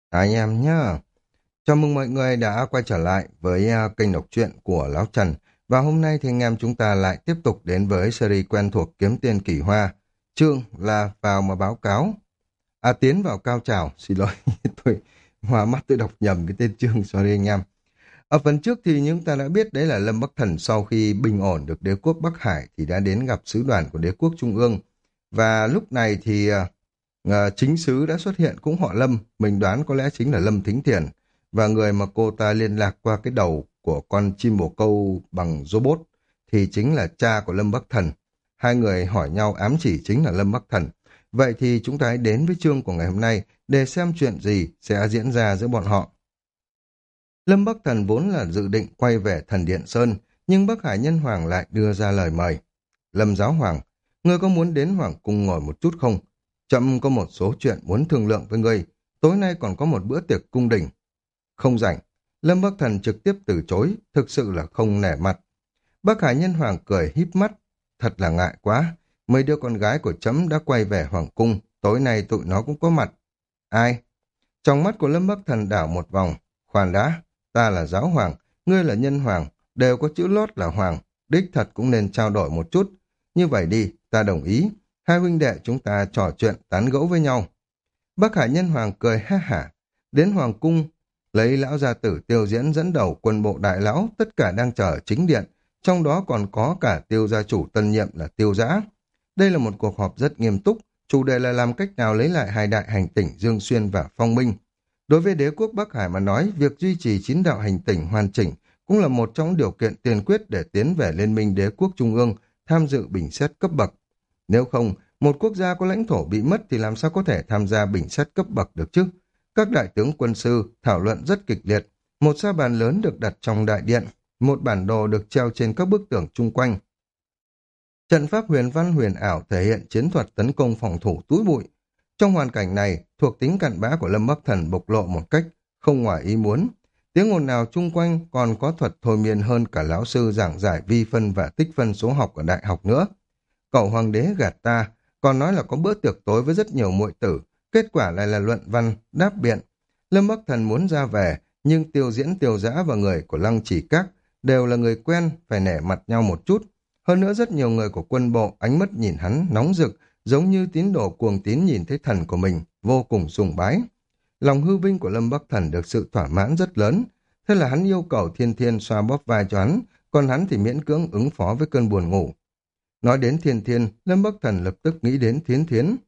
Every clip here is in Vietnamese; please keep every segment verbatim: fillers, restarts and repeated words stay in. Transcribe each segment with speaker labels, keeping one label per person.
Speaker 1: Anh em nhá. Chào mừng mọi người đã quay trở lại với à, kênh đọc truyện của Lão Trần. Và hôm nay thì anh em chúng ta lại tiếp tục đến với series quen thuộc Kiếm Tiền Kỳ Hoa. Chương là vào mà báo cáo. À, tiến vào cao trào. Xin lỗi, tôi hòa mắt tôi đọc nhầm cái tên chương, sorry anh em. Ở phần trước thì chúng ta đã biết đấy là Lâm Bắc Thần sau khi bình ổn được đế quốc Bắc Hải thì đã đến gặp sứ đoàn của đế quốc Trung ương. Và lúc này thì à, à, chính sứ đã xuất hiện cũng họ Lâm, mình đoán có lẽ chính là Lâm Thính Thiền. Và người mà cô ta liên lạc qua cái đầu của con chim bồ câu bằng robot thì chính là cha của Lâm Bắc Thần. Hai người hỏi nhau ám chỉ chính là Lâm Bắc Thần. Vậy thì chúng ta hãy đến với chương của ngày hôm nay để xem chuyện gì sẽ diễn ra giữa bọn họ. Lâm Bắc Thần vốn là dự định quay về Thần Điện Sơn, nhưng Bắc Hải Nhân Hoàng lại đưa ra lời mời. Lâm Giáo Hoàng, ngươi có muốn đến Hoàng cung ngồi một chút không? Trẫm có một số chuyện muốn thương lượng với ngươi. Tối nay còn có một bữa tiệc cung đình. Không rảnh. Lâm Bắc Thần trực tiếp từ chối, thực sự là không nể mặt. Bắc Hải Nhân Hoàng cười híp mắt. Thật là ngại quá. Mấy đứa con gái của trẫm đã quay về Hoàng cung, tối nay tụi nó cũng có mặt. Ai? Trong mắt của Lâm Bắc Thần đảo một vòng. Khoan đã, ta là giáo hoàng, ngươi là nhân hoàng, đều có chữ lót là hoàng, đích thật cũng nên trao đổi một chút. Như vậy đi, ta đồng ý, hai huynh đệ chúng ta trò chuyện tán gẫu với nhau. Bắc Hải Nhân Hoàng cười ha hả, đến hoàng cung, lấy lão gia tử Tiêu Diễn dẫn đầu quân bộ đại lão, tất cả đang chờ ở chính điện, trong đó còn có cả Tiêu gia chủ tân nhiệm là Tiêu Dã. Đây là một cuộc họp rất nghiêm túc, chủ đề là làm cách nào lấy lại hai đại hành tỉnh Dương Xuyên và Phong Minh. Đối với đế quốc Bắc Hải mà nói, việc duy trì chín đạo hành tỉnh hoàn chỉnh cũng là một trong điều kiện tiền quyết để tiến về Liên minh đế quốc Trung ương tham dự bình xét cấp bậc. Nếu không, một quốc gia có lãnh thổ bị mất thì làm sao có thể tham gia bình xét cấp bậc được chứ? Các đại tướng quân sư thảo luận rất kịch liệt, một sa bàn lớn được đặt trong đại điện, một bản đồ được treo trên các bức tường chung quanh. Trận pháp huyền văn huyền ảo thể hiện chiến thuật tấn công phòng thủ túi bụi. Trong hoàn cảnh này, thuộc tính cặn bã của Lâm Bắc Thần bộc lộ một cách không ngoài ý muốn. Tiếng ồn nào chung quanh còn có thuật thôi miên hơn cả lão sư giảng giải vi phân và tích phân số học ở đại học nữa. Cậu hoàng đế gạt ta, còn nói là có bữa tiệc tối với rất nhiều muội tử, kết quả lại là luận văn, đáp biện. Lâm Bắc Thần muốn ra về, nhưng Tiêu Diễn, Tiêu Dã và người của Lăng Chỉ Các đều là người quen, phải nể mặt nhau một chút. Hơn nữa rất nhiều người của quân bộ ánh mắt nhìn hắn nóng rực, giống như tín đồ cuồng tín nhìn thấy thần của mình, vô cùng sùng bái. Lòng hư vinh của Lâm Bắc Thần được sự thỏa mãn rất lớn, thế là hắn yêu cầu Thiên Thiên xoa bóp vai cho hắn, còn hắn thì miễn cưỡng ứng phó với cơn buồn ngủ. Nói đến Thiên Thiên, Lâm Bắc Thần lập tức nghĩ đến Thiến Thiến.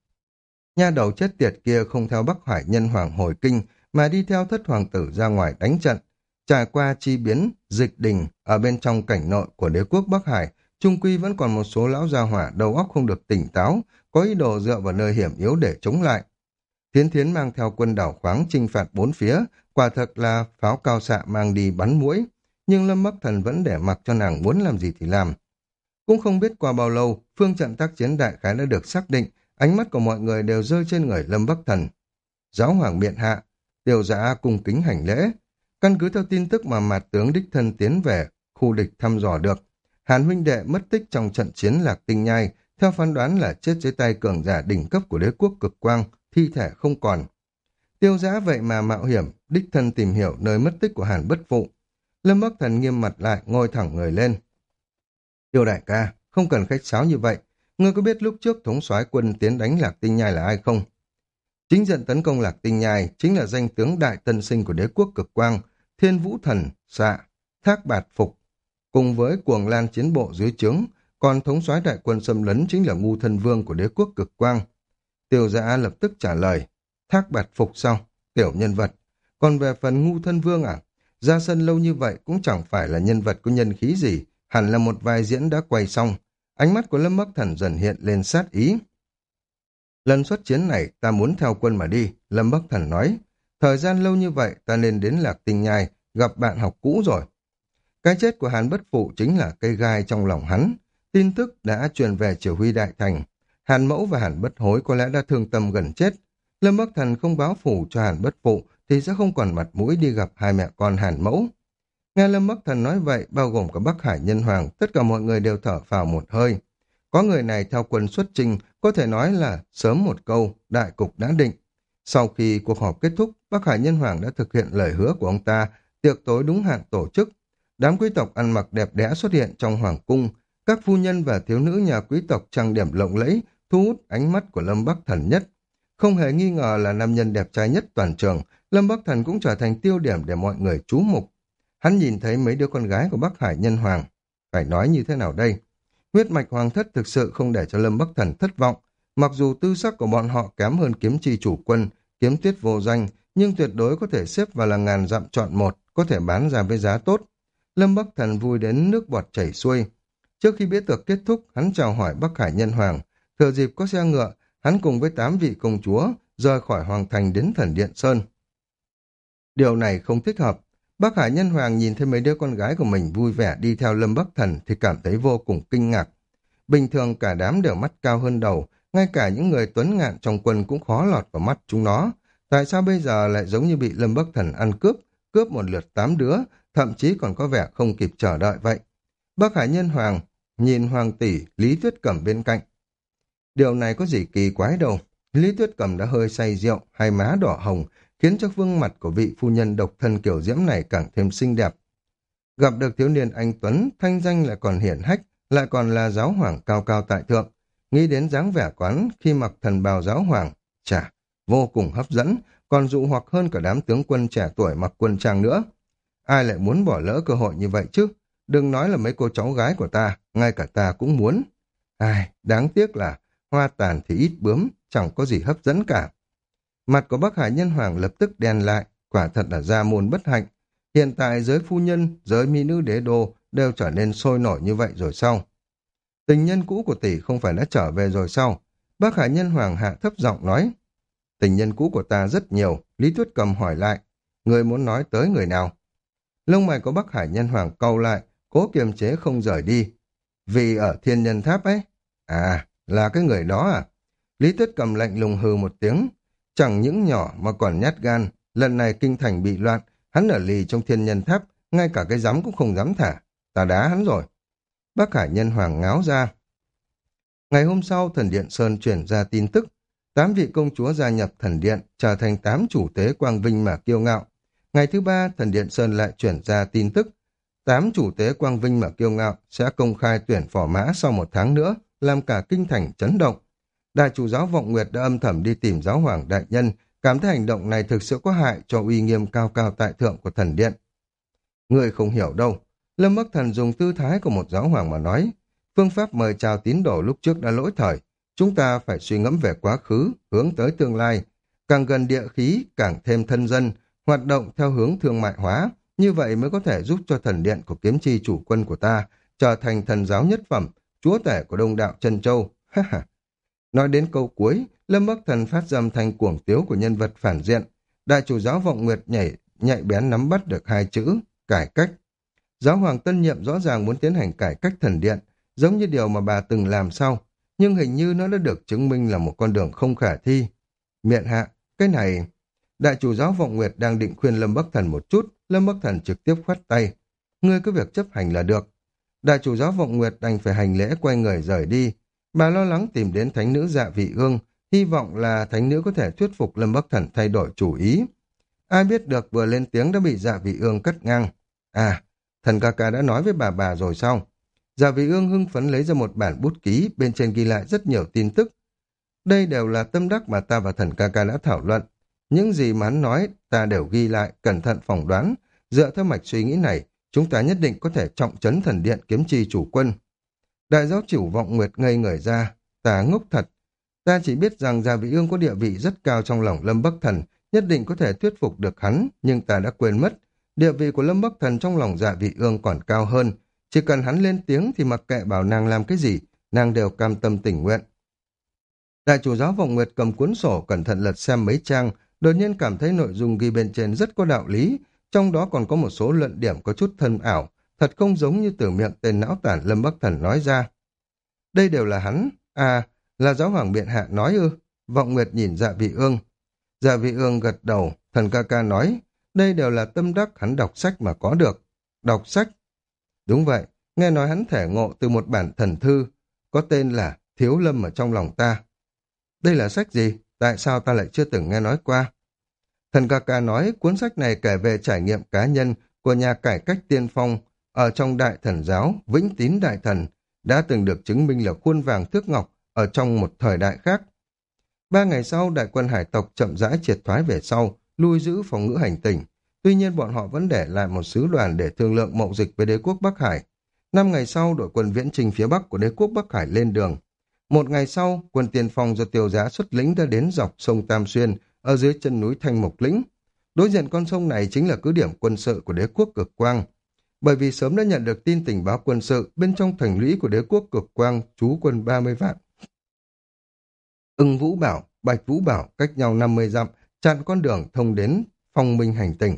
Speaker 1: Nha đầu chết tiệt kia không theo Bắc Hải Nhân Hoàng hồi kinh, mà đi theo thất hoàng tử ra ngoài đánh trận. Trải qua chi biến, dịch đình, ở bên trong cảnh nội của đế quốc Bắc Hải, trung quy vẫn còn một số lão gia hỏa đầu óc không được tỉnh táo, có ý đồ dựa vào nơi hiểm yếu để chống lại. Thiến Thiến mang theo quân đảo khoáng chinh phạt bốn phía, quả thật là pháo cao xạ mang đi bắn muỗi, nhưng Lâm Bắc Thần vẫn để mặc cho nàng muốn làm gì thì làm. Cũng không biết qua bao lâu, phương trận tác chiến đại khái đã được xác định, ánh mắt của mọi người đều rơi trên người Lâm Bắc Thần. Giáo hoàng miện hạ, Tiêu Dã cung kính hành lễ. Căn cứ theo tin tức mà mạt tướng đích thân tiến về, khu địch thăm dò được, Hàn huynh đệ mất tích trong trận chiến Lạc Tinh Nhai, theo phán đoán là chết dưới tay cường giả đỉnh cấp của đế quốc Cực Quang, thi thể không còn. Tiêu Dã vậy mà mạo hiểm, đích thân tìm hiểu nơi mất tích của Hàn Bất Phụ. Lâm Bắc Thần nghiêm mặt lại, ngồi thẳng người lên. Tiêu đại ca, không cần khách sáo như vậy. Ngươi có biết lúc trước thống soái quân tiến đánh Lạc Tinh Nhai là ai không? Chính trận tấn công Lạc Tinh Nhai chính là danh tướng đại tân sinh của đế quốc Cực Quang, Thiên Vũ Thần, Xạ, Thác Bạt Phục, cùng với cuồng lan chiến bộ dưới trướng, còn thống soái đại quân xâm lấn chính là Ngu Thân Vương của đế quốc Cực Quang. Tiêu Dã lập tức trả lời, Thác Bạt Phục sao? Tiểu nhân vật. Còn về phần Ngu Thân Vương à? Ra sân lâu như vậy cũng chẳng phải là nhân vật có nhân khí gì, hẳn là một vai diễn đã quay xong. Ánh mắt của Lâm Bắc Thần dần hiện lên sát ý. Lần xuất chiến này ta muốn theo quân mà đi, Lâm Bắc Thần nói. Thời gian lâu như vậy ta nên đến Lạc Tinh Nhai, gặp bạn học cũ rồi. Cái chết của Hàn Bất Phụ chính là cây gai trong lòng hắn. Tin tức đã truyền về chỉ huy đại thành. Hàn Mẫu và Hàn Bất Hối có lẽ đã thương tâm gần chết. Lâm Bắc Thần không báo phủ cho Hàn Bất Phụ thì sẽ không còn mặt mũi đi gặp hai mẹ con Hàn Mẫu. Nghe Lâm Bắc Thần nói vậy, bao gồm cả Bắc Hải Nhân Hoàng, tất cả mọi người đều thở phào một hơi. Có người này theo quân xuất trình, có thể nói là sớm một câu, đại cục đã định. Sau khi cuộc họp kết thúc, Bắc Hải Nhân Hoàng đã thực hiện lời hứa của ông ta, tiệc tối đúng hạn tổ chức. Đám quý tộc ăn mặc đẹp đẽ xuất hiện trong hoàng cung, các phu nhân và thiếu nữ nhà quý tộc trang điểm lộng lẫy, thu hút ánh mắt của Lâm Bắc Thần nhất. Không hề nghi ngờ là nam nhân đẹp trai nhất toàn trường, Lâm Bắc Thần cũng trở thành tiêu điểm để mọi người chú mục. Hắn nhìn thấy mấy đứa con gái của Bắc Hải Nhân Hoàng. Phải nói như thế nào đây? Huyết mạch hoàng thất thực sự không để cho Lâm Bắc Thần thất vọng. Mặc dù tư sắc của bọn họ kém hơn kiếm chi chủ quân, kiếm tuyết vô danh, nhưng tuyệt đối có thể xếp vào là ngàn dặm chọn một, có thể bán ra với giá tốt. Lâm Bắc Thần vui đến nước bọt chảy xuôi. Trước khi bữa tiệc kết thúc, hắn chào hỏi Bắc Hải Nhân Hoàng. Thừa dịp có xe ngựa, hắn cùng với tám vị công chúa rời khỏi hoàng thành đến Thần Điện Sơn. Điều này không thích hợp. Bắc Hải Nhân Hoàng nhìn thấy mấy đứa con gái của mình vui vẻ đi theo Lâm Bắc Thần thì cảm thấy vô cùng kinh ngạc. Bình thường cả đám đều mắt cao hơn đầu, ngay cả những người tuấn ngạn trong quân cũng khó lọt vào mắt chúng nó. Tại sao bây giờ lại giống như bị Lâm Bắc Thần ăn cướp, cướp một lượt tám đứa, thậm chí còn có vẻ không kịp chờ đợi vậy? Bắc Hải Nhân Hoàng nhìn Hoàng tỷ Lý Tuyết Cẩm bên cạnh. Điều này có gì kỳ quái đâu. Lý Tuyết Cẩm đã hơi say rượu, hai má đỏ hồng, khiến cho gương mặt của vị phu nhân độc thân kiểu diễm này càng thêm xinh đẹp. Gặp được thiếu niên anh Tuấn, thanh danh lại còn hiển hách, lại còn là giáo hoàng cao cao tại thượng. Nghĩ đến dáng vẻ quán khi mặc thần bào giáo hoàng, chà, vô cùng hấp dẫn, còn dụ hoặc hơn cả đám tướng quân trẻ tuổi mặc quân trang nữa. Ai lại muốn bỏ lỡ cơ hội như vậy chứ? Đừng nói là mấy cô cháu gái của ta, ngay cả ta cũng muốn. Ai, đáng tiếc là hoa tàn thì ít bướm, chẳng có gì hấp dẫn cả. Mặt của Bắc Hải Nhân Hoàng lập tức đen lại, quả thật là gia môn bất hạnh. Hiện tại giới phu nhân, giới mỹ nữ đế đô đều trở nên sôi nổi như vậy rồi sao? Tình nhân cũ của tỷ không phải đã trở về rồi sao? Bắc Hải Nhân Hoàng hạ thấp giọng nói. Tình nhân cũ của ta rất nhiều, Lý Tuyết Cầm hỏi lại. Người muốn nói tới người nào? Lông mày của Bắc Hải Nhân Hoàng cau lại, cố kiềm chế không rời đi. Vì ở Thiên Nhân Tháp ấy. À, là cái người đó à? Lý Tuyết Cầm lạnh lùng hừ một tiếng. Chẳng những nhỏ mà còn nhát gan. Lần này kinh thành bị loạn, hắn ở lì trong Thiên Nhân Tháp, ngay cả cái giấm cũng không dám thả. Ta đá hắn rồi. Bắc Hải Nhân Hoàng ngáo ra. Ngày hôm sau, Thần Điện Sơn chuyển ra tin tức. Tám vị công chúa gia nhập Thần Điện, trở thành tám chủ tế quang vinh mà kiêu ngạo. Ngày thứ ba, Thần Điện Sơn lại chuyển ra tin tức. Tám chủ tế quang vinh mà kiêu ngạo sẽ công khai tuyển phò mã sau một tháng nữa, làm cả kinh thành chấn động. Đại chủ giáo Vọng Nguyệt đã âm thầm đi tìm giáo hoàng đại nhân, cảm thấy hành động này thực sự có hại cho uy nghiêm cao cao tại thượng của Thần Điện. Người không hiểu đâu. Lâm Bắc Thần dùng tư thái của một giáo hoàng mà nói, phương pháp mời chào tín đồ lúc trước đã lỗi thời, chúng ta phải suy ngẫm về quá khứ, hướng tới tương lai, càng gần địa khí càng thêm thân dân, hoạt động theo hướng thương mại hóa, như vậy mới có thể giúp cho Thần Điện của kiếm chi chủ quân của ta trở thành thần giáo nhất phẩm, chúa tể của Đông Đạo Trân Châu. Nói đến câu cuối, Lâm Bắc Thần phát ra âm thanh cuồng tiếu của nhân vật phản diện. Đại chủ giáo Vọng Nguyệt nhảy nhạy bén nắm bắt được hai chữ cải cách. Giáo hoàng tân nhiệm rõ ràng muốn tiến hành cải cách Thần Điện, giống như điều mà bà từng làm sau, nhưng hình như nó đã được chứng minh là một con đường không khả thi. Miện hạ, cái này... Đại chủ giáo Vọng Nguyệt đang định khuyên Lâm Bắc Thần một chút, Lâm Bắc Thần trực tiếp khoát tay. Ngươi cứ việc chấp hành là được. Đại chủ giáo Vọng Nguyệt đành phải hành lễ quay người rời đi. Bà lo lắng tìm đến thánh nữ Dạ Vị Ương, hy vọng là thánh nữ có thể thuyết phục Lâm Bắc Thần thay đổi chủ ý. Ai biết được vừa lên tiếng đã bị Dạ Vị Ương cắt ngang. À, thần ca ca đã nói với bà bà rồi sao? Dạ Vị Ương hưng phấn lấy ra một bản bút ký, bên trên ghi lại rất nhiều tin tức. Đây đều là tâm đắc mà ta và thần ca ca đã thảo luận. Những gì mà hắn nói ta đều ghi lại, cẩn thận phỏng đoán. Dựa theo mạch suy nghĩ này, chúng ta nhất định có thể trọng trấn Thần Điện kiếm chi chủ quân. Đại giáo chủ Vọng Nguyệt ngây người ra. Ta ngốc thật. Ta chỉ biết rằng Dạ Vị Ương có địa vị rất cao trong lòng Lâm Bắc Thần, nhất định có thể thuyết phục được hắn, nhưng ta đã quên mất. Địa vị của Lâm Bắc Thần trong lòng Dạ Vị Ương còn cao hơn. Chỉ cần hắn lên tiếng thì mặc kệ bảo nàng làm cái gì, nàng đều cam tâm tình nguyện. Đại chủ giáo Vọng Nguyệt cầm cuốn sổ cẩn thận lật xem mấy trang, đột nhiên cảm thấy nội dung ghi bên trên rất có đạo lý, trong đó còn có một số luận điểm có chút thân ảo, thật không giống như từ miệng tên não tản Lâm Bắc Thần nói ra. Đây đều là hắn, à, là giáo hoàng biện hạ nói ư? Vọng Nguyệt nhìn Dạ Vị Ương. Dạ Vị Ương gật đầu, thần ca ca nói, đây đều là tâm đắc hắn đọc sách mà có được. Đọc sách? Đúng vậy, nghe nói hắn thể ngộ từ một bản thần thư, có tên là Thiếu Lâm ở trong lòng ta. Đây là sách gì? tại sao ta lại chưa từng nghe nói qua? Thần ca ca nói cuốn sách này kể về trải nghiệm cá nhân của nhà cải cách tiên phong ở trong Đại Thần giáo, Vĩnh Tín Đại Thần, đã từng được chứng minh là khuôn vàng thước ngọc ở trong một thời đại khác. Ba ngày sau, đại quân hải tộc chậm rãi triệt thoái về sau, lui giữ phòng ngữ hành tinh. Tuy nhiên bọn họ vẫn để lại một sứ đoàn để thương lượng mậu dịch với đế quốc Bắc Hải. Năm ngày sau, đội quân viễn chinh phía bắc của đế quốc Bắc Hải lên đường. Một ngày sau, quân tiên phong do Tiêu Giá xuất lĩnh đã đến dọc sông Tam Xuyên, ở dưới chân núi Thanh Mộc Lĩnh. Đối diện con sông này chính là cứ điểm quân sự của đế quốc Cực Quang. Bởi vì sớm đã nhận được tin tình báo quân sự, bên trong thành lũy của đế quốc Cực Quang trú quân ba mươi vạn. Ưng Vũ Bảo, Bạch Vũ Bảo cách nhau năm mươi dặm, chặn con đường thông đến Phong Minh hành tinh.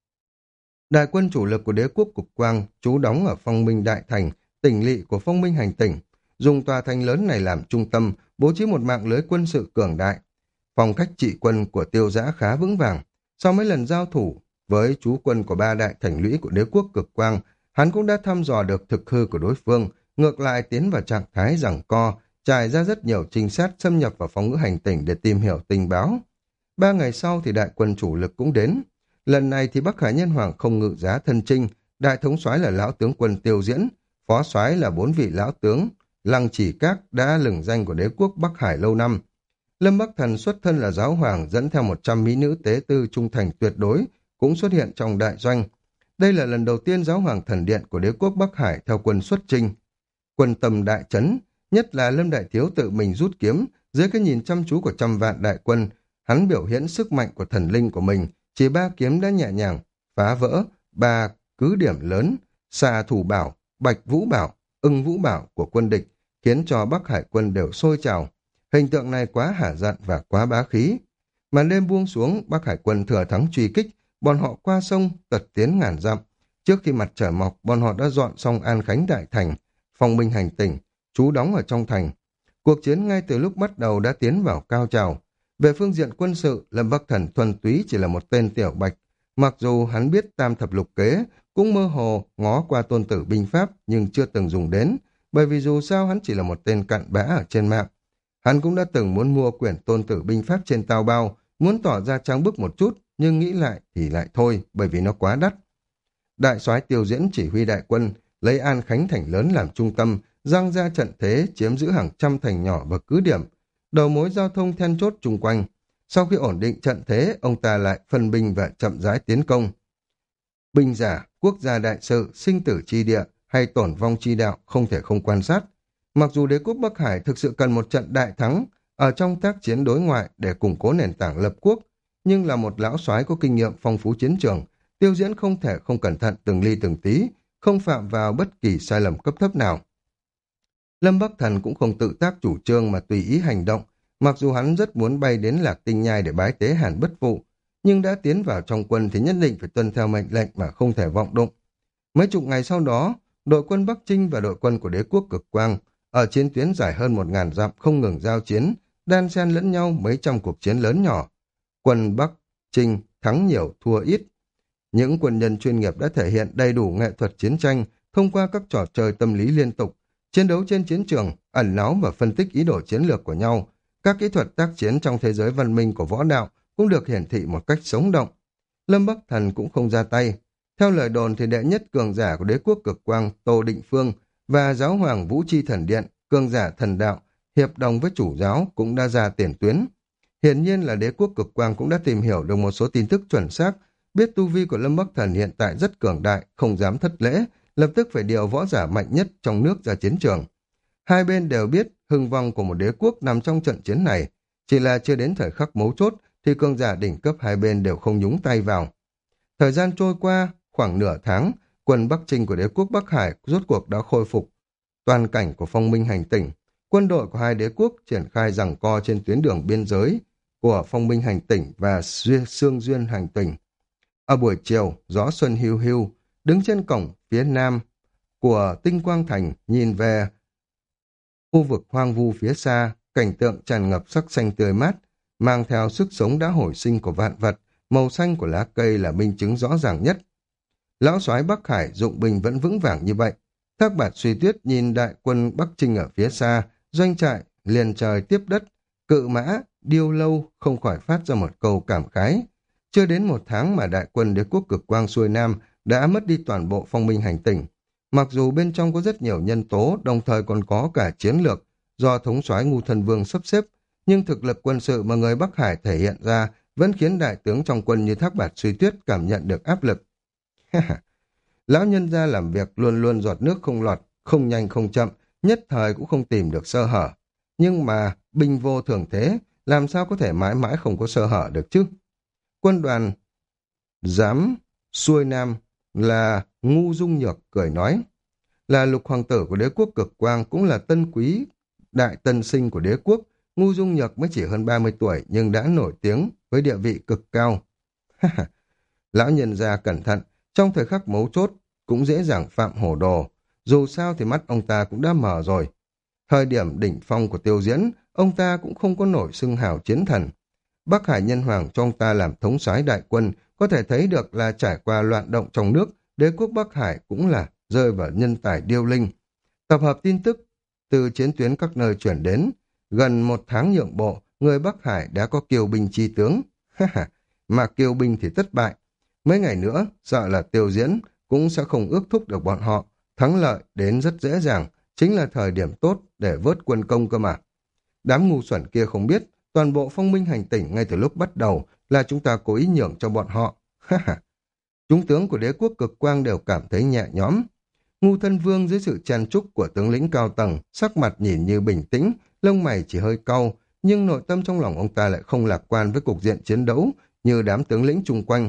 Speaker 1: Đại quân chủ lực của đế quốc Cực Quang trú đóng ở Phong Minh Đại Thành, tỉnh lỵ của Phong Minh hành tinh, dùng tòa thành lớn này làm trung tâm, bố trí một mạng lưới quân sự cường đại. Phong cách trị quân của Tiêu Dã khá vững vàng. Sau mấy lần giao thủ với trú quân của ba đại thành lũy của đế quốc Cực Quang, hắn cũng đã thăm dò được thực hư của đối phương, ngược lại tiến vào trạng thái giằng co, trải ra rất nhiều trinh sát xâm nhập vào phong ngữ hành tinh để tìm hiểu tình báo. Ba ngày sau thì đại quân chủ lực cũng đến. Lần này thì Bắc Hải Nhân Hoàng không ngự giá thân chinh, đại thống soái là lão tướng quân Tiêu Diễn, phó soái là bốn vị lão tướng, Lăng Chỉ Các đã lừng danh của đế quốc Bắc Hải lâu năm. Lâm Bắc Thần xuất thân là giáo hoàng dẫn theo một trăm mỹ nữ tế tư trung thành tuyệt đối, cũng xuất hiện trong đại doanh. Đây là lần đầu tiên giáo hoàng thần điện của đế quốc Bắc Hải theo quân xuất chinh. Quân tâm đại chấn, nhất là Lâm Đại Thiếu tự mình rút kiếm, dưới cái nhìn chăm chú của trăm vạn đại quân, hắn biểu hiện sức mạnh của thần linh của mình, chỉ ba kiếm đã nhẹ nhàng phá vỡ ba cứ điểm lớn, Xà Thủ Bảo, Bạch Vũ Bảo, Ưng Vũ Bảo của quân địch, khiến cho Bắc Hải quân đều sôi trào. Hình tượng này quá hả giận và quá bá khí. Màn đêm buông xuống, Bắc Hải quân thừa thắng truy kích, bọn họ qua sông tật tiến ngàn dặm. Trước khi mặt trời mọc, bọn họ đã dọn xong An Khánh Đại Thành, Phong Minh hành tỉnh, trú đóng ở trong thành. Cuộc chiến ngay từ lúc bắt đầu đã tiến vào cao trào. Về phương diện quân sự, Lâm Bắc Thần thuần túy chỉ là một tên tiểu bạch. Mặc dù hắn biết tam thập lục kế, cũng mơ hồ ngó qua tôn tử binh pháp nhưng chưa từng dùng đến, bởi vì dù sao hắn chỉ là một tên cặn bã ở trên mạng. Hắn cũng đã từng muốn mua quyển tôn tử binh pháp trên Tao Bao, muốn tỏ ra trang bức một chút, nhưng nghĩ lại thì lại thôi, bởi vì nó quá đắt. Đại soái Tiêu Diễn chỉ huy đại quân, lấy An Khánh thành lớn làm trung tâm, giang ra trận thế, chiếm giữ hàng trăm thành nhỏ và cứ điểm, đầu mối giao thông then chốt chung quanh. Sau khi ổn định trận thế, ông ta lại phân binh và chậm rãi tiến công. Binh giả, quốc gia đại sự, sinh tử chi địa hay tổn vong chi đạo không thể không quan sát. Mặc dù đế quốc Bắc Hải thực sự cần một trận đại thắng ở trong tác chiến đối ngoại để củng cố nền tảng lập quốc, nhưng là một lão soái có kinh nghiệm phong phú chiến trường, Tiêu Diễn không thể không cẩn thận từng ly từng tí, không phạm vào bất kỳ sai lầm cấp thấp nào. Lâm Bắc Thần cũng không tự tác chủ trương mà tùy ý hành động, mặc dù hắn rất muốn bay đến Lạc Tinh Nhai để bái tế Hàn Bất Phụ, nhưng đã tiến vào trong quân thì nhất định phải tuân theo mệnh lệnh mà không thể vọng động. Mấy chục ngày sau đó, đội quân Bắc Trinh và đội quân của đế quốc Cực Quang ở chiến tuyến dài hơn một ngàn dặm không ngừng giao chiến, đan xen lẫn nhau mấy trăm cuộc chiến lớn nhỏ. Quân Bắc Trinh thắng nhiều thua ít. Những quân nhân chuyên nghiệp đã thể hiện đầy đủ nghệ thuật chiến tranh thông qua các trò chơi tâm lý liên tục, chiến đấu trên chiến trường, ẩn náu và phân tích ý đồ chiến lược của nhau. Các kỹ thuật tác chiến trong thế giới văn minh của võ đạo cũng được hiển thị một cách sống động. Lâm Bắc Thần cũng không ra tay. Theo lời đồn thì đệ nhất cường giả của đế quốc Cực Quang Tô Định Phương và giáo hoàng Vũ Chi Thần Điện, cường giả thần đạo, hiệp đồng với chủ giáo cũng đã ra tiền tuyến. Hiển nhiên là đế quốc Cực Quang cũng đã tìm hiểu được một số tin tức chuẩn xác, biết tu vi của Lâm Bắc Thần hiện tại rất cường đại, không dám thất lễ, lập tức phải điều võ giả mạnh nhất trong nước ra chiến trường. Hai bên đều biết hưng vong của một đế quốc nằm trong trận chiến này, chỉ là chưa đến thời khắc mấu chốt thì cường giả đỉnh cấp hai bên đều không nhúng tay vào. Thời gian trôi qua, khoảng nửa tháng, quân Bắc Trinh của đế quốc Bắc Hải rốt cuộc đã khôi phục toàn cảnh của Phong Minh hành tỉnh. Quân đội của hai đế quốc triển khai giằng co trên tuyến đường biên giới của Phong Minh hành tỉnh và Sương Duyên hành tỉnh. Ở buổi chiều, gió xuân hiu hiu, đứng trên cổng phía nam của Tinh Quang Thành nhìn về khu vực hoang vu phía xa, cảnh tượng tràn ngập sắc xanh tươi mát, mang theo sức sống đã hồi sinh của vạn vật, màu xanh của lá cây là minh chứng rõ ràng nhất. Lão soái Bắc Hải dụng binh vẫn vững vàng như vậy. Thác Bạt Suy Tuyết nhìn đại quân Bắc Trinh ở phía xa, doanh trại, liền trời tiếp đất, cự mã, Điêu Lâu không khỏi phát ra một câu cảm khái. Chưa đến một tháng mà đại quân đế quốc cực quang xuôi nam đã mất đi toàn bộ phong minh hành tinh. Mặc dù bên trong có rất nhiều nhân tố, đồng thời còn có cả chiến lược do thống soái Ngưu Thần Vương sắp xếp, nhưng thực lực quân sự mà người Bắc Hải thể hiện ra vẫn khiến đại tướng trong quân như Thác Bạt Suy Tuyết cảm nhận được áp lực. Lão nhân gia làm việc luôn luôn giọt nước không lọt, không nhanh không chậm, nhất thời cũng không tìm được sơ hở. Nhưng mà binh vô thường thế, làm sao có thể mãi mãi không có sơ hở được chứ? Quân đoàn dám xuôi nam là Ngu Dung Nhược cười nói, là lục hoàng tử của đế quốc cực quang, cũng là tân quý đại tân sinh của đế quốc. Ngu Dung Nhược mới chỉ hơn ba mươi tuổi nhưng đã nổi tiếng với địa vị cực cao. Lão nhân gia cẩn thận, trong thời khắc mấu chốt cũng dễ dàng phạm hổ đồ. Dù sao thì mắt ông ta cũng đã mở rồi. Thời điểm đỉnh phong của Tiêu Diễn, ông ta cũng không có nổi xưng hào chiến thần. Bắc Hải Nhân Hoàng cho ông ta làm thống soái đại quân, có thể thấy được là trải qua loạn động trong nước, đế quốc Bắc Hải cũng là rơi vào nhân tài điêu linh. Tập hợp tin tức từ chiến tuyến các nơi chuyển đến, gần một tháng nhượng bộ, người Bắc Hải đã có kiêu binh chi tướng. Mà kiêu binh thì thất bại. Mấy ngày nữa, sợ là Tiêu Diễn cũng sẽ không ước thúc được bọn họ. Thắng lợi đến rất dễ dàng, chính là thời điểm tốt để vớt quân công cơ mà. Đám ngu xuẩn kia không biết, toàn bộ phong minh hành tỉnh ngay từ lúc bắt đầu là chúng ta cố ý nhường cho bọn họ. Chúng tướng của đế quốc cực quang đều cảm thấy nhẹ nhõm. Ngu Thân Vương dưới sự chen chúc của tướng lĩnh cao tầng, sắc mặt nhìn như bình tĩnh, lông mày chỉ hơi cau, nhưng nội tâm trong lòng ông ta lại không lạc quan với cục diện chiến đấu như đám tướng lĩnh chung quanh.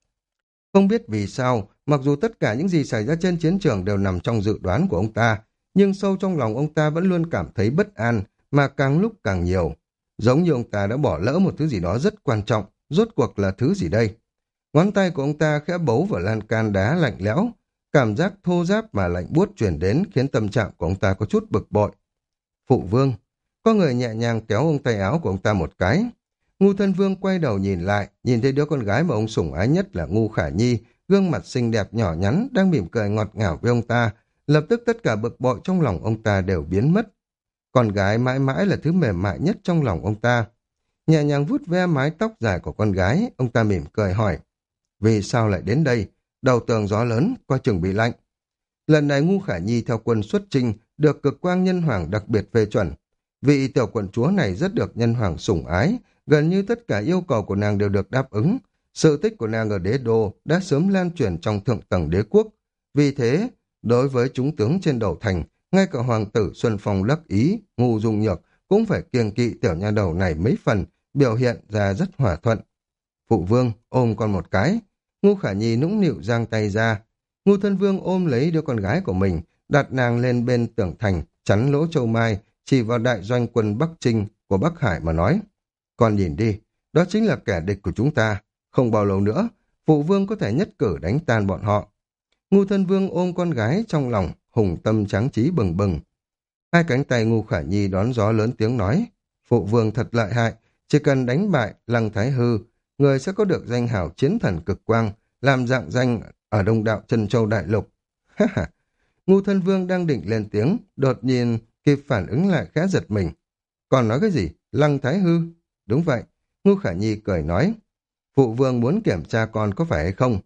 Speaker 1: Không biết vì sao, mặc dù tất cả những gì xảy ra trên chiến trường đều nằm trong dự đoán của ông ta, nhưng sâu trong lòng ông ta vẫn luôn cảm thấy bất an, mà càng lúc càng nhiều. Giống như ông ta đã bỏ lỡ một thứ gì đó rất quan trọng, rốt cuộc là thứ gì đây? Ngón tay của ông ta khẽ bấu vào lan can đá lạnh lẽo, cảm giác thô ráp mà lạnh buốt truyền đến khiến tâm trạng của ông ta có chút bực bội. Phụ vương, có người nhẹ nhàng kéo ông tay áo của ông ta một cái. Ngu Thân Vương quay đầu nhìn lại, nhìn thấy đứa con gái mà ông sủng ái nhất là Ngu Khả Nhi, gương mặt xinh đẹp nhỏ nhắn, đang mỉm cười ngọt ngào với ông ta. Lập tức tất cả bực bội trong lòng ông ta đều biến mất. Con gái mãi mãi là thứ mềm mại nhất trong lòng ông ta. Nhẹ nhàng vuốt ve mái tóc dài của con gái, ông ta mỉm cười hỏi, vì sao lại đến đây? Đầu tường gió lớn, coi chừng bị lạnh. Lần này Ngu Khả Nhi theo quân xuất chinh, được cực quang nhân hoàng đặc biệt phê chuẩn. Vị tiểu quận chúa này rất được nhân hoàng sủng ái, gần như tất cả yêu cầu của nàng đều được đáp ứng. Sự tích của nàng ở đế đô đã sớm lan truyền trong thượng tầng đế quốc. Vì thế, đối với chúng tướng trên đầu thành, ngay cả hoàng tử Xuân Phong Lắc Ý, Ngu Dung Nhược cũng phải kiêng kỵ tiểu nha đầu này mấy phần, biểu hiện ra rất hòa thuận. Phụ vương ôm con một cái. Ngu Khả Nhi nũng nịu giang tay ra. Ngu Thân Vương ôm lấy đứa con gái của mình, đặt nàng lên bên tường thành, chắn lỗ châu mai, chỉ vào đại doanh quân Bắc Trinh của Bắc Hải mà nói. Con nhìn đi, đó chính là kẻ địch của chúng ta. Không bao lâu nữa, phụ vương có thể nhất cử đánh tan bọn họ. Ngu Thân Vương ôm con gái trong lòng, hùng tâm tráng trí bừng bừng. Hai cánh tay Ngu Khả Nhi đón gió lớn tiếng nói. Phụ vương thật lợi hại, chỉ cần đánh bại Lăng Thái Hư, người sẽ có được danh hào chiến thần cực quang, làm dạng danh ở đông đạo Trân Châu Đại Lục. Ngu Thân Vương đang định lên tiếng, đột nhiên kịp phản ứng lại khá giật mình. Còn nói cái gì? Lăng Thái Hư? Đúng vậy. Ngu Khả Nhi cười nói. Phụ vương muốn kiểm tra con có phải hay không?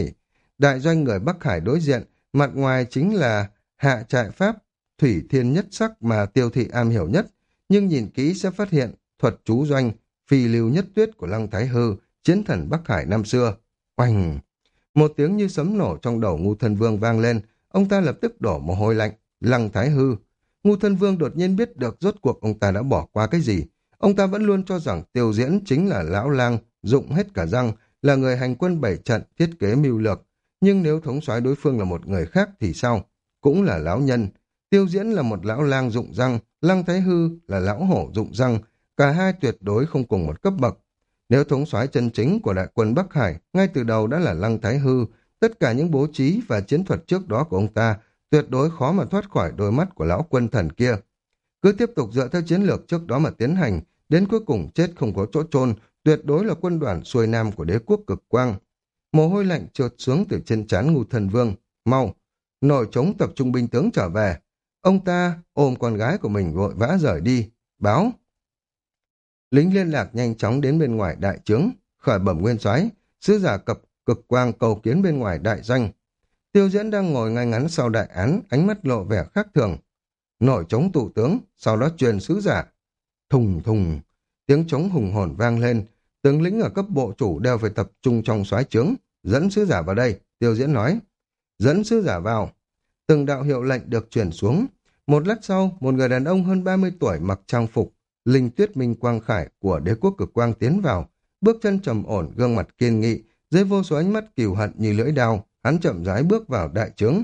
Speaker 1: Đại doanh người Bắc Hải đối diện, mặt ngoài chính là hạ trại Pháp, thủy thiên nhất sắc mà Tiêu Thị am hiểu nhất, nhưng nhìn kỹ sẽ phát hiện thuật chú doanh, phi lưu nhất tuyết của Lăng Thái Hư, chiến thần Bắc Hải năm xưa. Oanh! Một tiếng như sấm nổ trong đầu Ngu Thân Vương vang lên, ông ta lập tức đổ mồ hôi lạnh. Lăng Thái Hư! Ngu Thân Vương đột nhiên biết được rốt cuộc ông ta đã bỏ qua cái gì. Ông ta vẫn luôn cho rằng Tiêu Diễn chính là lão lang, dụng hết cả răng, là người hành quân bảy trận, thiết kế mưu lược. Nhưng nếu thống soái đối phương là một người khác thì sao? Cũng là lão nhân. Tiêu Diễn là một lão lang dụng răng, Lăng Thái Hư là lão hổ dụng răng, cả hai tuyệt đối không cùng một cấp bậc. Nếu thống soái chân chính của đại quân Bắc Hải ngay từ đầu đã là Lăng Thái Hư, tất cả những bố trí và chiến thuật trước đó của ông ta tuyệt đối khó mà thoát khỏi đôi mắt của lão quân thần kia. Cứ tiếp tục dựa theo chiến lược trước đó mà tiến hành, đến cuối cùng chết không có chỗ chôn, tuyệt đối là quân đoàn xuôi nam của đế quốc cực quang. Mồ hôi lạnh trượt xuống từ trên trán Ngu Thần Vương. Mau, nổi trống tập trung binh tướng trở về. Ông ta ôm con gái của mình vội vã rời đi, báo Lính liên lạc nhanh chóng đến bên ngoài đại trướng, khởi bẩm nguyên soái, sứ giả cập cực quang cầu kiến bên ngoài đại doanh. Tiêu Diễn đang ngồi ngay ngắn sau đại án, ánh mắt lộ vẻ khác thường. Nổi trống tụ tướng, sau đó truyền sứ giả. Thùng thùng, tiếng trống hùng hồn vang lên, tướng lĩnh ở cấp bộ chủ đều phải tập trung trong soái trướng, dẫn sứ giả vào đây, Tiêu Diễn nói. Dẫn sứ giả vào. Từng đạo hiệu lệnh được truyền xuống. Một lát sau, một người đàn ông hơn ba mươi tuổi mặc trang phục, linh tuyết minh quang khải của đế quốc cực quang tiến vào, bước chân trầm ổn, gương mặt kiên nghị, dưới vô số ánh mắt cừu hận như lưỡi đao, hắn chậm rãi bước vào đại trướng.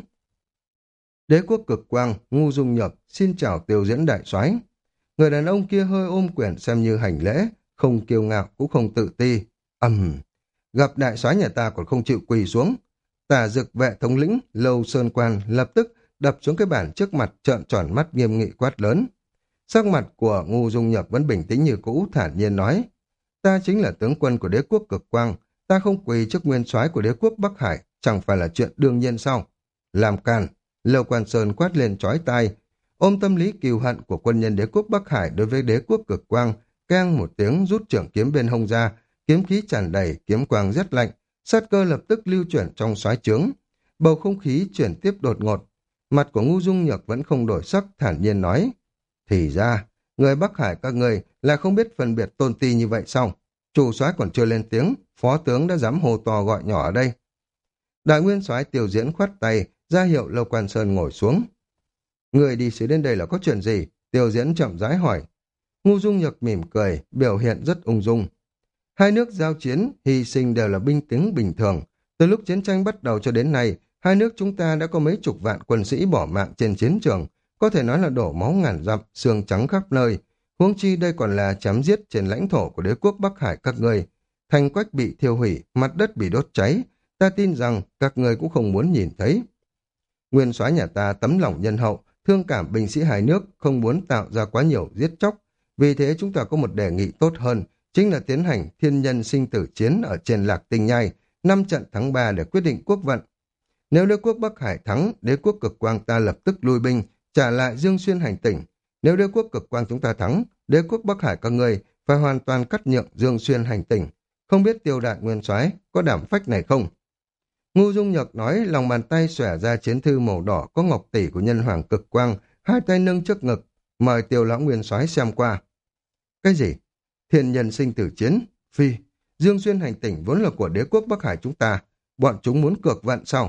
Speaker 1: Đế quốc cực quang, Ngu Dung Nhược, xin chào Tiêu Diễn đại soái. Người đàn ông kia hơi ôm quyền xem như hành lễ, không kiêu ngạo cũng không tự ti. Ầm, gặp đại soái nhà ta còn không chịu quỳ xuống. Tả Dực vệ thống lĩnh Lâu Sơn Quan lập tức đập xuống cái bàn trước mặt, trợn tròn mắt nghiêm nghị quát lớn. Sắc mặt của Ngu Dung Nhược vẫn bình tĩnh như cũ, thản nhiên nói: ta chính là tướng quân của đế quốc cực quang, ta không quỳ trước nguyên soái của đế quốc Bắc Hải, chẳng phải là chuyện đương nhiên sao? Làm càn! Lâu Quan Sơn quát lên chói tai. Ôm tâm lý cừu hận của quân nhân đế quốc Bắc Hải đối với đế quốc cực quang, keng một tiếng rút trưởng kiếm bên hông ra, kiếm khí tràn đầy, kiếm quang rất lạnh, sát cơ lập tức lưu chuyển trong soái trướng. Bầu không khí chuyển tiếp đột ngột. Mặt của Ngu Dung Nhược vẫn không đổi sắc, thản nhiên nói: thì ra, người Bắc Hải các người là không biết phân biệt tôn ti như vậy sao? Chủ soái còn chưa lên tiếng, phó tướng đã dám hô to gọi nhỏ ở đây. Đại nguyên soái Tiêu Diễn khoát tay, ra hiệu Lâu Quan Sơn ngồi xuống. Người đi sứ đến đây là có chuyện gì? Tiêu Diễn chậm rãi hỏi. Ngu Dung Nhược mỉm cười, biểu hiện rất ung dung. Hai nước giao chiến, hy sinh đều là binh tiếng bình thường. Từ lúc chiến tranh bắt đầu cho đến nay, hai nước chúng ta đã có mấy chục vạn quân sĩ bỏ mạng trên chiến trường, có thể nói là đổ máu ngàn dặm, xương trắng khắp nơi. Huống chi đây còn là chém giết trên lãnh thổ của đế quốc Bắc Hải các ngươi. Thành quách bị thiêu hủy, mặt đất bị đốt cháy. Ta tin rằng các ngươi cũng không muốn nhìn thấy. Nguyên soái nhà ta tấm lòng nhân hậu, thương cảm binh sĩ hai nước, không muốn tạo ra quá nhiều giết chóc. Vì thế chúng ta có một đề nghị tốt hơn, chính là tiến hành thiên nhân sinh tử chiến ở trên Lạc Tinh Nhai, năm trận thắng ba để quyết định quốc vận. Nếu đế quốc Bắc Hải thắng, đế quốc cực quang ta lập tức lui binh, trả lại Dương Xuyên hành tỉnh. Nếu đế quốc cực quang chúng ta thắng, đế quốc Bắc Hải các người phải hoàn toàn cắt nhượng Dương Xuyên hành tỉnh. Không biết Tiêu đại nguyên soái có đảm phách này không? Ngu Dung Nhược nói, lòng bàn tay xòe ra chiến thư màu đỏ có ngọc tỷ của nhân hoàng cực quang, hai tay nâng trước ngực, mời Tiêu lão nguyên soái xem qua. Cái gì? Thiên nhân sinh tử chiến? Phi, Dương Xuyên hành tỉnh vốn là của đế quốc Bắc Hải chúng ta, bọn chúng muốn cược vận sao?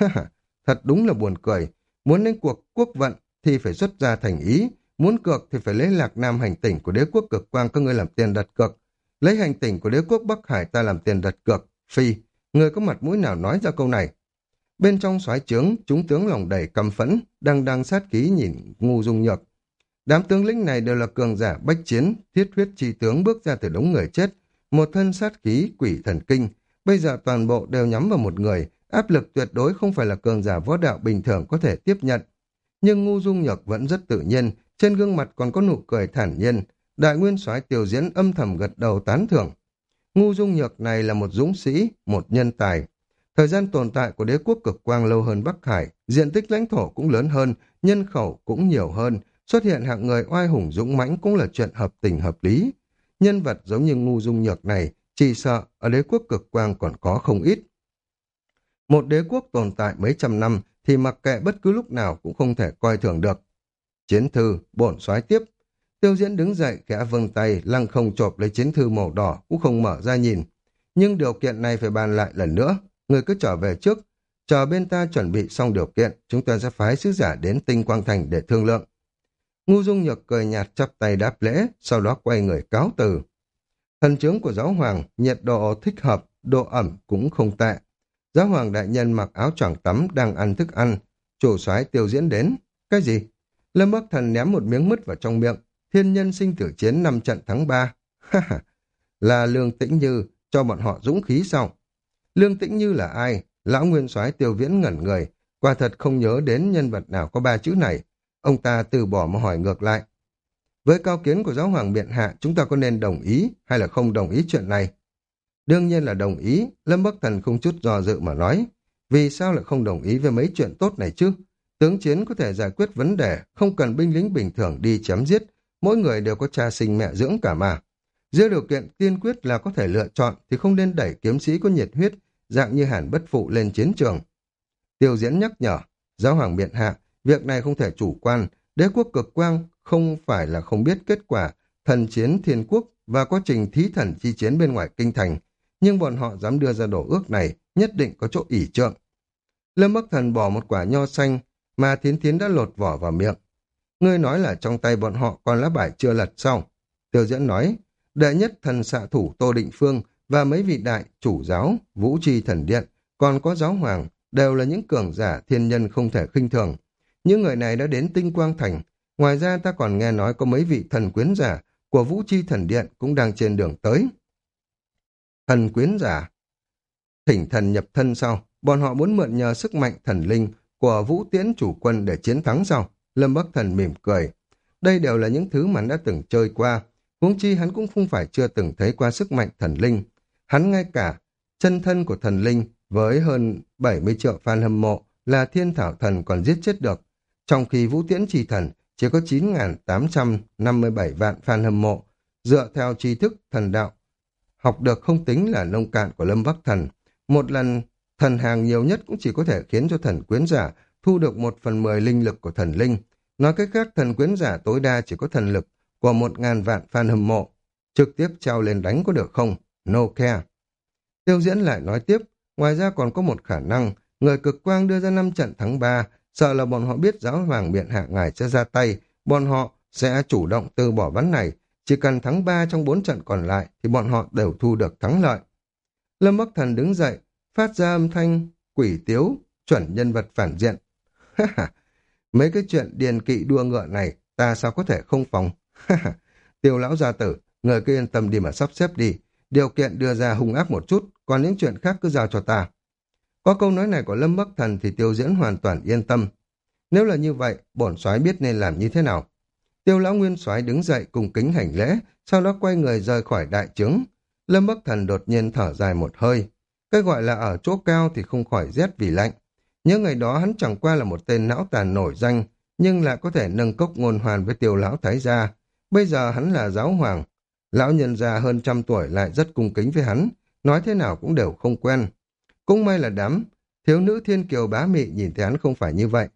Speaker 1: Thật đúng là buồn cười, muốn đánh cuộc quốc vận thì phải xuất ra thành ý, muốn cược thì phải lấy Lạc Nam hành tỉnh của đế quốc cực quang các ngươi làm tiền đặt cược, lấy hành tỉnh của đế quốc Bắc Hải ta làm tiền đặt cược. Phi, người có mặt mũi nào nói ra câu này? Bên trong soái trướng, chúng tướng lòng đầy căm phẫn, đang đang sát khí nhìn Ngu Dung Nhược. Đám tướng lĩnh này đều là cường giả bách chiến, thiết huyết chi tướng bước ra từ đống người chết, một thân sát khí quỷ thần kinh, bây giờ toàn bộ đều nhắm vào một người, áp lực tuyệt đối không phải là cường giả võ đạo bình thường có thể tiếp nhận. Nhưng Ngu Dung Nhược vẫn rất tự nhiên, trên gương mặt còn có nụ cười thản nhiên. Đại nguyên soái Tiêu Diễn âm thầm gật đầu tán thưởng. Ngu Dung Nhược này là một dũng sĩ, một nhân tài. Thời gian tồn tại của đế quốc cực quang lâu hơn Bắc Hải, diện tích lãnh thổ cũng lớn hơn, nhân khẩu cũng nhiều hơn, xuất hiện hạng người oai hùng dũng mãnh cũng là chuyện hợp tình hợp lý. Nhân vật giống như Ngu Dung Nhược này, chỉ sợ ở đế quốc cực quang còn có không ít. Một đế quốc tồn tại mấy trăm năm thì mặc kệ bất cứ lúc nào cũng không thể coi thường được. Chiến thư, bổn soái tiếp. Tiêu Diễn đứng dậy, khẽ vâng tay, lăng không chộp lấy chiến thư màu đỏ, cũng không mở ra nhìn. Nhưng điều kiện này phải bàn lại lần nữa, người cứ trở về trước, chờ bên ta chuẩn bị xong điều kiện, chúng ta sẽ phái sứ giả đến Tinh Quang Thành để thương lượng. Ngu Dung Nhược cười nhạt chắp tay đáp lễ, sau đó quay người cáo từ. Thần trướng của giáo hoàng, nhiệt độ thích hợp, độ ẩm cũng không tệ. Giáo hoàng đại nhân mặc áo choàng tắm đang ăn thức ăn, chủ soái Tiêu Diễn đến. Cái gì? Lâm Bắc Thần ném một miếng mứt vào trong miệng. Thiên nhân sinh tử chiến năm trận thắng ba. Là Lương Tĩnh Như cho bọn họ dũng khí sao? Lương Tĩnh Như là ai? Lão nguyên soái Tiêu Viễn ngẩn người, quả thật không nhớ đến nhân vật nào có ba chữ này. Ông ta từ bỏ mà hỏi ngược lại. Với cao kiến của giáo hoàng miện hạ, chúng ta có nên đồng ý hay là không đồng ý chuyện này? Đương nhiên là đồng ý, Lâm Bắc Thần không chút do dự mà nói. Vì sao lại không đồng ý với mấy chuyện tốt này chứ? Tướng chiến có thể giải quyết vấn đề, không cần binh lính bình thường đi chém giết, mỗi người đều có cha sinh mẹ dưỡng cả mà. Giữa điều kiện tiên quyết là có thể lựa chọn thì không nên đẩy kiếm sĩ có nhiệt huyết, dạng như Hàn Bất Phụ lên chiến trường. Tiêu Diễn nhắc nhở, giáo hoàng miện hạ, việc này không thể chủ quan, đế quốc cực quang không phải là không biết kết quả thần chiến thiên quốc và quá trình thí thần chi chiến bên ngoài kinh thành, nhưng bọn họ dám đưa ra đổ ước này, nhất định có chỗ ỷ trượng. Lâm Bắc Thần bỏ một quả nho xanh mà Thiến Thiến đã lột vỏ vào miệng. Ngươi nói là trong tay bọn họ còn lá bài chưa lật sao? Tiêu Diễn nói, đệ nhất thần xạ thủ Tô Định Phương và mấy vị đại chủ giáo, Vũ Tri Thần Điện, còn có giáo hoàng, đều là những cường giả thiên nhân không thể khinh thường. Những người này đã đến Tinh Quang Thành. Ngoài ra ta còn nghe nói có mấy vị thần quyến giả của Vũ Tri Thần Điện cũng đang trên đường tới. Thần quyến giả? Thỉnh thần nhập thân sao? Bọn họ muốn mượn nhờ sức mạnh thần linh của Vũ Tiễn chủ quân để chiến thắng sao? Lâm Bắc Thần mỉm cười. Đây đều là những thứ mà hắn đã từng chơi qua. Huống chi hắn cũng không phải chưa từng thấy qua sức mạnh thần linh. Hắn ngay cả chân thân của thần linh với hơn bảy mươi triệu fan hâm mộ là thiên thảo thần còn giết chết được. Trong khi Vũ Tiễn Trì Thần chỉ có chín nghìn tám trăm năm mươi bảy vạn fan hâm mộ. Dựa theo tri thức thần đạo, học được không tính là nông cạn của Lâm Bắc Thần. Một lần thần hàng nhiều nhất cũng chỉ có thể khiến cho thần quyến giả thu được một phần mười linh lực của thần linh. Nói cách khác, thần quyến giả tối đa chỉ có thần lực của một ngàn vạn fan hâm mộ. Trực tiếp treo lên đánh có được không? No care. Tiêu Diễn lại nói tiếp, ngoài ra còn có một khả năng, người cực quang đưa ra năm trận thắng ba, sợ là bọn họ biết giáo hoàng miện hạ ngài sẽ ra tay, bọn họ sẽ chủ động từ bỏ ván này, chỉ cần thắng ba trong bốn trận còn lại thì bọn họ đều thu được thắng lợi. Lâm Bắc Thần đứng dậy, phát ra âm thanh quỷ tiếu, chuẩn nhân vật phản diện. Mấy cái chuyện điền kỵ đua ngựa này, ta sao có thể không phòng? Tiêu lão gia tử, người cứ yên tâm đi mà sắp xếp đi, điều kiện đưa ra hung ác một chút, còn những chuyện khác cứ giao cho ta. Có câu nói này của Lâm Bắc Thần thì Tiêu Diễn hoàn toàn yên tâm. Nếu là như vậy, bổn soái biết nên làm như thế nào. Tiêu lão nguyên soái đứng dậy cùng kính hành lễ, sau đó quay người rời khỏi đại trướng. Lâm Bắc Thần đột nhiên thở dài một hơi. Cái gọi là ở chỗ cao thì không khỏi rét vì lạnh. Nhớ ngày đó hắn chẳng qua là một tên não tàn nổi danh, nhưng lại có thể nâng cốc ngôn hoàn với Tiêu lão thái gia. Bây giờ hắn là giáo hoàng. Lão nhân già hơn trăm tuổi lại rất cung kính với hắn, nói thế nào cũng đều không quen. Cũng may là đám thiếu nữ thiên kiều bá mị nhìn thấy hắn không phải như vậy.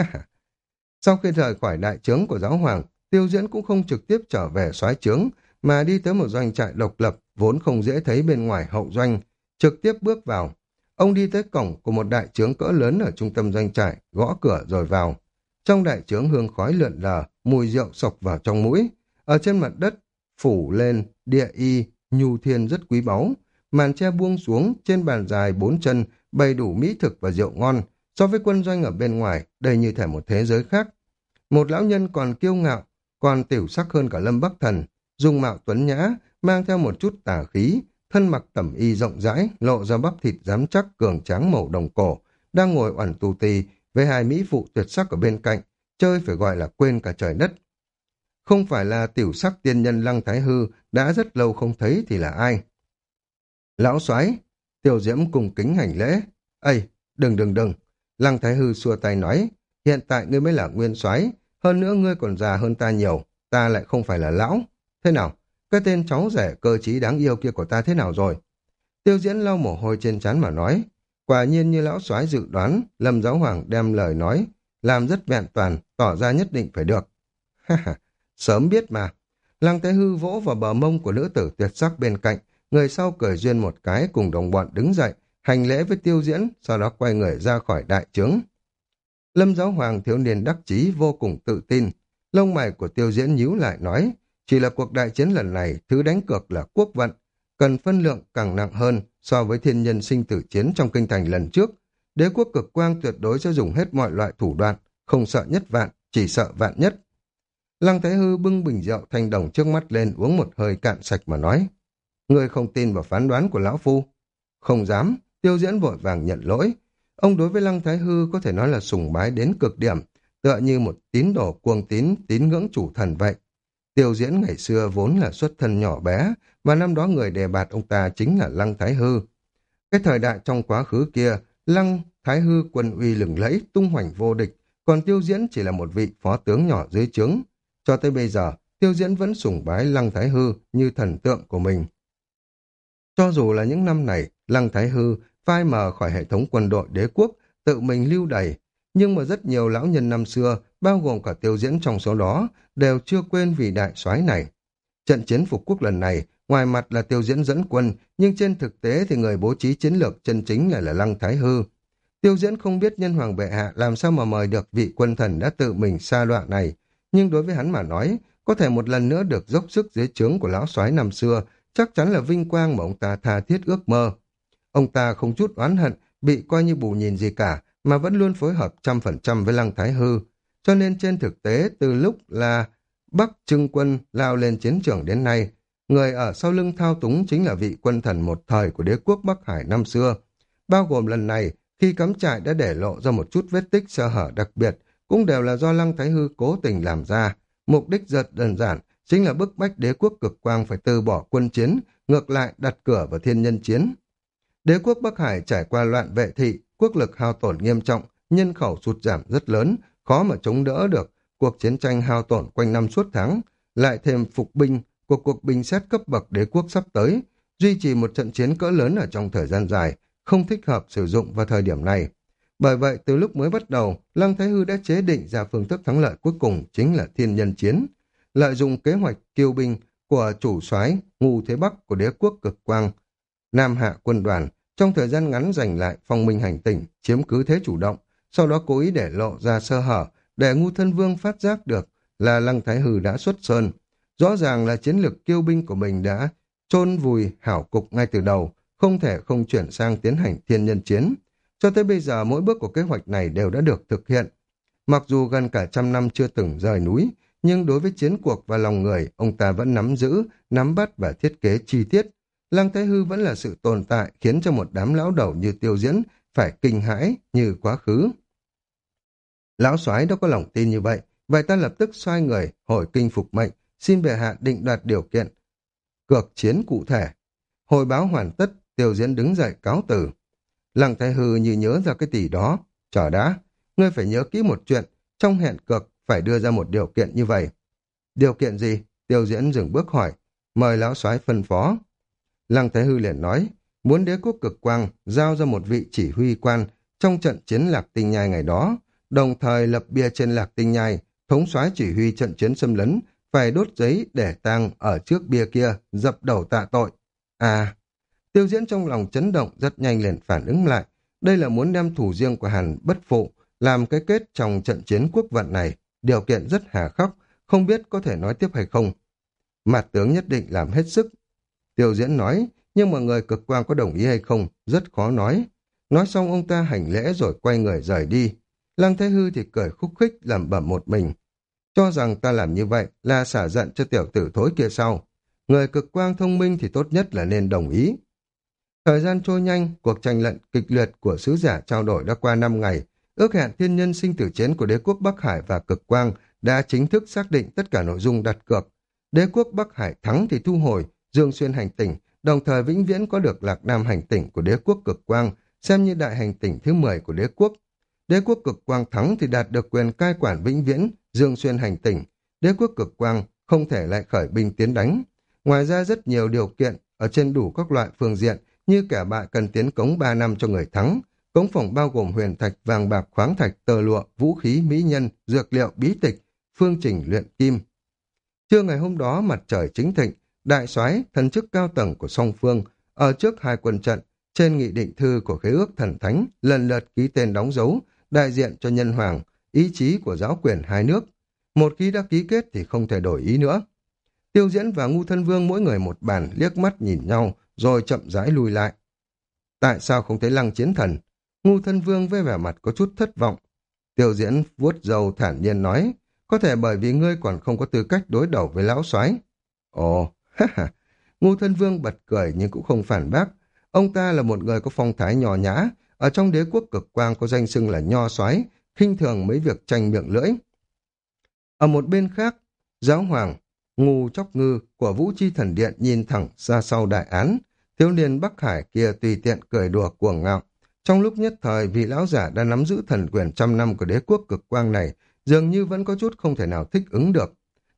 Speaker 1: Sau khi rời khỏi đại trướng của giáo hoàng, Tiêu Diễn cũng không trực tiếp trở về soái trướng, mà đi tới một doanh trại độc lập vốn không dễ thấy bên ngoài hậu doanh, trực tiếp bước vào. Ông đi tới cổng của một đại trướng cỡ lớn ở trung tâm doanh trại, gõ cửa rồi vào. Trong đại trướng hương khói lượn lờ, mùi rượu sộc vào trong mũi. Ở trên mặt đất phủ lên địa y nhu thiên rất quý báu, màn che buông xuống, trên bàn dài bốn chân bày đủ mỹ thực và rượu ngon. So với quân doanh ở bên ngoài, đây như thể một thế giới khác. Một lão nhân còn kiêu ngạo, còn tiểu sắc hơn cả Lâm Bắc Thần, dung mạo tuấn nhã, mang theo một chút tà khí, thân mặc tẩm y rộng rãi, lộ ra bắp thịt rắn chắc cường tráng màu đồng cổ, đang ngồi oằn tù tì với hai mỹ phụ tuyệt sắc ở bên cạnh, chơi phải gọi là quên cả trời đất. Không phải là tiểu sắc tiên nhân Lăng Thái Hư đã rất lâu không thấy thì là ai? Lão soái, Tiêu Diễm cùng kính hành lễ. Ây, đừng đừng đừng. Lăng Thái Hư xua tay nói, hiện tại ngươi mới là nguyên soái, hơn nữa ngươi còn già hơn ta nhiều, ta lại không phải là lão. Thế nào, cái tên cháu rể cơ trí đáng yêu kia của ta thế nào rồi? Tiêu Diễn lau mồ hôi trên trán mà nói, quả nhiên như lão soái dự đoán, Lâm giáo hoàng đem lời nói làm rất vẹn toàn, tỏ ra nhất định phải được. Ha ha, sớm biết mà. Lăng Thái Hư vỗ vào bờ mông của nữ tử tuyệt sắc bên cạnh, người sau cười duyên một cái cùng đồng bọn đứng dậy, hành lễ với Tiêu Diễn, sau đó quay người ra khỏi đại trướng. Lâm giáo hoàng thiếu niên đắc chí vô cùng tự tin, lông mày của Tiêu Diễn nhíu lại nói, chỉ là cuộc đại chiến lần này, thứ đánh cược là quốc vận, cần phân lượng càng nặng hơn so với thiên nhân sinh tử chiến trong kinh thành lần trước. Đế quốc cực quang tuyệt đối sẽ dùng hết mọi loại thủ đoạn, không sợ nhất vạn, chỉ sợ vạn nhất. Lăng Thái Hư bưng bình rượu thanh đồng trước mắt lên uống một hơi cạn sạch mà nói, ngươi không tin vào phán đoán của lão phu? Không dám. Tiêu Diễn vội vàng nhận lỗi. Ông đối với Lăng Thái Hư có thể nói là sùng bái đến cực điểm, tựa như một tín đồ cuồng tín, tín ngưỡng chủ thần vậy. Tiêu Diễn ngày xưa vốn là xuất thân nhỏ bé, và năm đó người đề bạt ông ta chính là Lăng Thái Hư. Cái thời đại trong quá khứ kia, Lăng Thái Hư quân uy lừng lẫy, tung hoành vô địch, còn Tiêu Diễn chỉ là một vị phó tướng nhỏ dưới trướng. Cho tới bây giờ, Tiêu Diễn vẫn sùng bái Lăng Thái Hư như thần tượng của mình. Cho dù là những năm này, Lăng Thái Hư phai mờ khỏi hệ thống quân đội đế quốc, tự mình lưu đày, nhưng mà rất nhiều lão nhân năm xưa, bao gồm cả Tiêu Diễn trong số đó, đều chưa quên vị đại soái này. Trận chiến phục quốc lần này, ngoài mặt là Tiêu Diễn dẫn quân, nhưng trên thực tế thì người bố trí chiến lược chân chính lại là Lăng Thái Hư. Tiêu Diễn không biết nhân hoàng bệ hạ làm sao mà mời được vị quân thần đã tự mình sa đọa này, nhưng đối với hắn mà nói, có thể một lần nữa được dốc sức dưới trướng của lão soái năm xưa, chắc chắn là vinh quang mà ông ta tha thiết ước mơ. Ông ta không chút oán hận, bị coi như bù nhìn gì cả, mà vẫn luôn phối hợp trăm phần trăm với Lăng Thái Hư. Cho nên trên thực tế, từ lúc là Bắc Trưng Quân lao lên chiến trường đến nay, người ở sau lưng thao túng chính là vị quân thần một thời của đế quốc Bắc Hải năm xưa. Bao gồm lần này, khi cắm trại đã để lộ ra một chút vết tích sơ hở đặc biệt, cũng đều là do Lăng Thái Hư cố tình làm ra. Mục đích rất đơn giản, chính là bức bách đế quốc cực quang phải từ bỏ quân chiến, ngược lại đặt cửa vào thiên nhân chiến. Đế quốc Bắc Hải trải qua loạn vệ thị, quốc lực hao tổn nghiêm trọng, nhân khẩu sụt giảm rất lớn, khó mà chống đỡ được cuộc chiến tranh hao tổn quanh năm suốt tháng, lại thêm phục binh của cuộc binh xét cấp bậc đế quốc sắp tới, duy trì một trận chiến cỡ lớn ở trong thời gian dài, không thích hợp sử dụng vào thời điểm này. Bởi vậy, từ lúc mới bắt đầu, Lăng Thái Hư đã chế định ra phương thức thắng lợi cuối cùng chính là thiên nhân chiến. Lợi dụng kế hoạch kiêu binh của chủ soái Ngưu Thế Bắc của đế quốc cực quang, Nam hạ quân đoàn, trong thời gian ngắn giành lại phong minh hành tỉnh, chiếm cứ thế chủ động, sau đó cố ý để lộ ra sơ hở, để Ngưu Thân Vương phát giác được là Lăng Thái Hư đã xuất sơn. Rõ ràng là chiến lược kiêu binh của mình đã chôn vùi hảo cục ngay từ đầu, không thể không chuyển sang tiến hành thiên nhân chiến. Cho tới bây giờ mỗi bước của kế hoạch này đều đã được thực hiện. Mặc dù gần cả trăm năm chưa từng rời núi, nhưng đối với chiến cuộc và lòng người, ông ta vẫn nắm giữ, nắm bắt và thiết kế chi tiết. Lăng Thái Hư vẫn là sự tồn tại khiến cho một đám lão đầu như Tiêu Diễn phải kinh hãi như quá khứ. Lão soái đâu có lòng tin như vậy, vậy ta lập tức xoay người, hồi kinh phục mệnh, xin bệ hạ định đoạt điều kiện. Cược chiến cụ thể. Hồi báo hoàn tất, Tiêu Diễn đứng dậy cáo từ. Lăng Thái Hư như nhớ ra cái tỷ đó. Chờ đã, ngươi phải nhớ kỹ một chuyện, trong hẹn cược phải đưa ra một điều kiện như vậy. Điều kiện gì? Tiêu Diễn dừng bước hỏi. Mời lão soái phân phó. Lăng Thái Hư liền nói, muốn đế quốc cực quang giao ra một vị chỉ huy quan trong trận chiến Lạc Tinh Nhai ngày đó, đồng thời lập bia trên Lạc Tinh Nhai, thống soái chỉ huy trận chiến xâm lấn, phải đốt giấy để tang ở trước bia kia, dập đầu tạ tội. À, Tiêu Diễn trong lòng chấn động rất nhanh liền phản ứng lại, đây là muốn đem thủ riêng của Hàn Bất Phụ làm cái kết trong trận chiến quốc vận này, điều kiện rất hà khắc, không biết có thể nói tiếp hay không. Mạt tướng nhất định làm hết sức. Tiêu Diễn nói, nhưng mà người cực quang có đồng ý hay không, rất khó nói. Nói xong ông ta hành lễ rồi quay người rời đi. Lăng Thái Hư thì cười khúc khích lẩm bẩm một mình. Cho rằng ta làm như vậy là xả giận cho tiểu tử thối kia sau. Người cực quang thông minh thì tốt nhất là nên đồng ý. Thời gian trôi nhanh, cuộc tranh luận kịch liệt của sứ giả trao đổi đã qua năm ngày. Ước hẹn thiên nhân sinh tử chiến của đế quốc Bắc Hải và cực quang đã chính thức xác định tất cả nội dung đặt cược. Đế quốc Bắc Hải thắng thì thu hồi Dương Xuyên hành tỉnh, đồng thời vĩnh viễn có được Lạc Nam hành tỉnh của đế quốc cực quang, xem như đại hành tỉnh thứ mười của đế quốc. Đế quốc cực quang thắng thì đạt được quyền cai quản vĩnh viễn Dương Xuyên hành tỉnh. Đế quốc cực quang không thể lại khởi binh tiến đánh. Ngoài ra rất nhiều điều kiện ở trên đủ các loại phương diện, như kẻ bại cần tiến cống ba năm cho người thắng. Cống phòng bao gồm huyền thạch, vàng bạc, khoáng thạch, tơ lụa, vũ khí, mỹ nhân, dược liệu, bí tịch, phương trình luyện kim. Trưa ngày hôm đó mặt trời chính thịnh, đại soái, thần chức cao tầng của song phương, ở trước hai quân trận, trên nghị định thư của khế ước thần thánh, lần lượt ký tên đóng dấu, đại diện cho nhân hoàng, ý chí của giáo quyền hai nước. Một khi đã ký kết thì không thể đổi ý nữa. Tiêu Diễn và Ngưu Thân Vương mỗi người một bàn liếc mắt nhìn nhau, rồi chậm rãi lùi lại. Tại sao không thấy Lăng Chiến Thần? Ngưu Thân Vương với vẻ mặt có chút thất vọng. Tiêu Diễn vuốt râu thản nhiên nói, có thể bởi vì ngươi còn không có tư cách đối đầu với lão soái. Ồ, ha ha. Ngưu Thân Vương bật cười nhưng cũng không phản bác. Ông ta là một người có phong thái nho nhã, ở trong đế quốc cực quang có danh xưng là nho soái, khinh thường mấy việc tranh miệng lưỡi. Ở một bên khác, giáo hoàng Ngưu Chóc Ngư của Vũ Chi Thần Điện nhìn thẳng ra sau đại án, thiếu niên Bắc Hải kia tùy tiện cười đùa cuồng ngạo. Trong lúc nhất thời, vị lão giả đã nắm giữ thần quyền trăm năm của đế quốc cực quang này, dường như vẫn có chút không thể nào thích ứng được.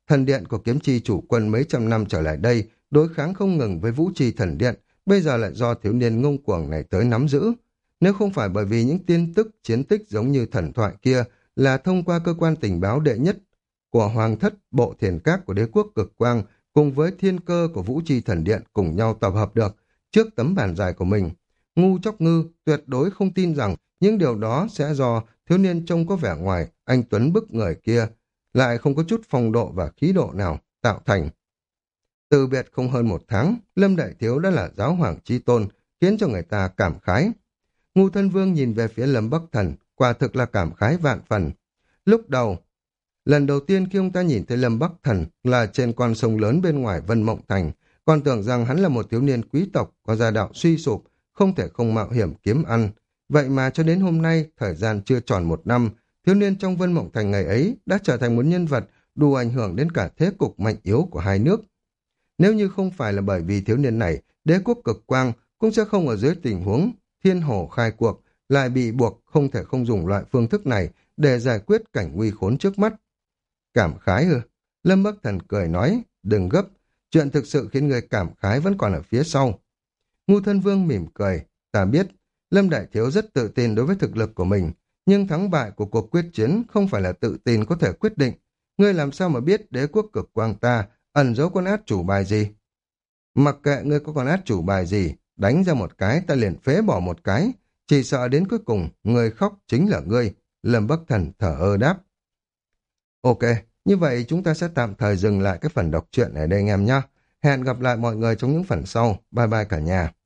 Speaker 1: Thần điện của kiếm chi chủ quân mấy trăm năm trở lại đây, đối kháng không ngừng với vũ chi thần điện, bây giờ lại do thiếu niên ngông cuồng này tới nắm giữ. Nếu không phải bởi vì những tin tức, chiến tích giống như thần thoại kia là thông qua cơ quan tình báo đệ nhất của Hoàng thất bộ thiền các của đế quốc cực quang cùng với thiên cơ của vũ chi thần điện cùng nhau tập hợp được trước tấm bàn dài của mình, ngu chóc ngư tuyệt đối không tin rằng những điều đó sẽ do thiếu niên trông có vẻ ngoài anh tuấn bức người kia lại không có chút phong độ và khí độ nào tạo thành. Từ biệt không hơn một tháng, Lâm Đại Thiếu đã là giáo hoàng chi tôn, khiến cho người ta cảm khái. Ngu Thân Vương nhìn về phía Lâm Bắc Thần, quả thực là cảm khái vạn phần. Lúc đầu, lần đầu tiên khi ông ta nhìn thấy Lâm Bắc Thần là trên con sông lớn bên ngoài Vân Mộng Thành, còn tưởng rằng hắn là một thiếu niên quý tộc có gia đạo suy sụp, không thể không mạo hiểm kiếm ăn. Vậy mà cho đến hôm nay, thời gian chưa tròn một năm, thiếu niên trong Vân Mộng Thành ngày ấy đã trở thành một nhân vật đủ ảnh hưởng đến cả thế cục mạnh yếu của hai nước. Nếu như không phải là bởi vì thiếu niên này, đế quốc cực quang cũng sẽ không ở dưới tình huống thiên hồ khai cuộc, lại bị buộc không thể không dùng loại phương thức này để giải quyết cảnh nguy khốn trước mắt. Cảm khái ư? Lâm Bắc Thần cười nói, đừng gấp, chuyện thực sự khiến người cảm khái vẫn còn ở phía sau. Ngu Thân Vương mỉm cười, ta biết, Lâm Đại Thiếu rất tự tin đối với thực lực của mình, nhưng thắng bại của cuộc quyết chiến không phải là tự tin có thể quyết định. Ngươi làm sao mà biết đế quốc cực quang ta ẩn giấu con át chủ bài gì? Mặc kệ ngươi có con át chủ bài gì, đánh ra một cái ta liền phế bỏ một cái, chỉ sợ đến cuối cùng người khóc chính là ngươi. Lâm Bắc Thần thở ơ đáp. Ok, như vậy chúng ta sẽ tạm thời dừng lại cái phần đọc truyện ở đây anh em nhé. Hẹn gặp lại mọi người trong những phần sau. Bye bye cả nhà.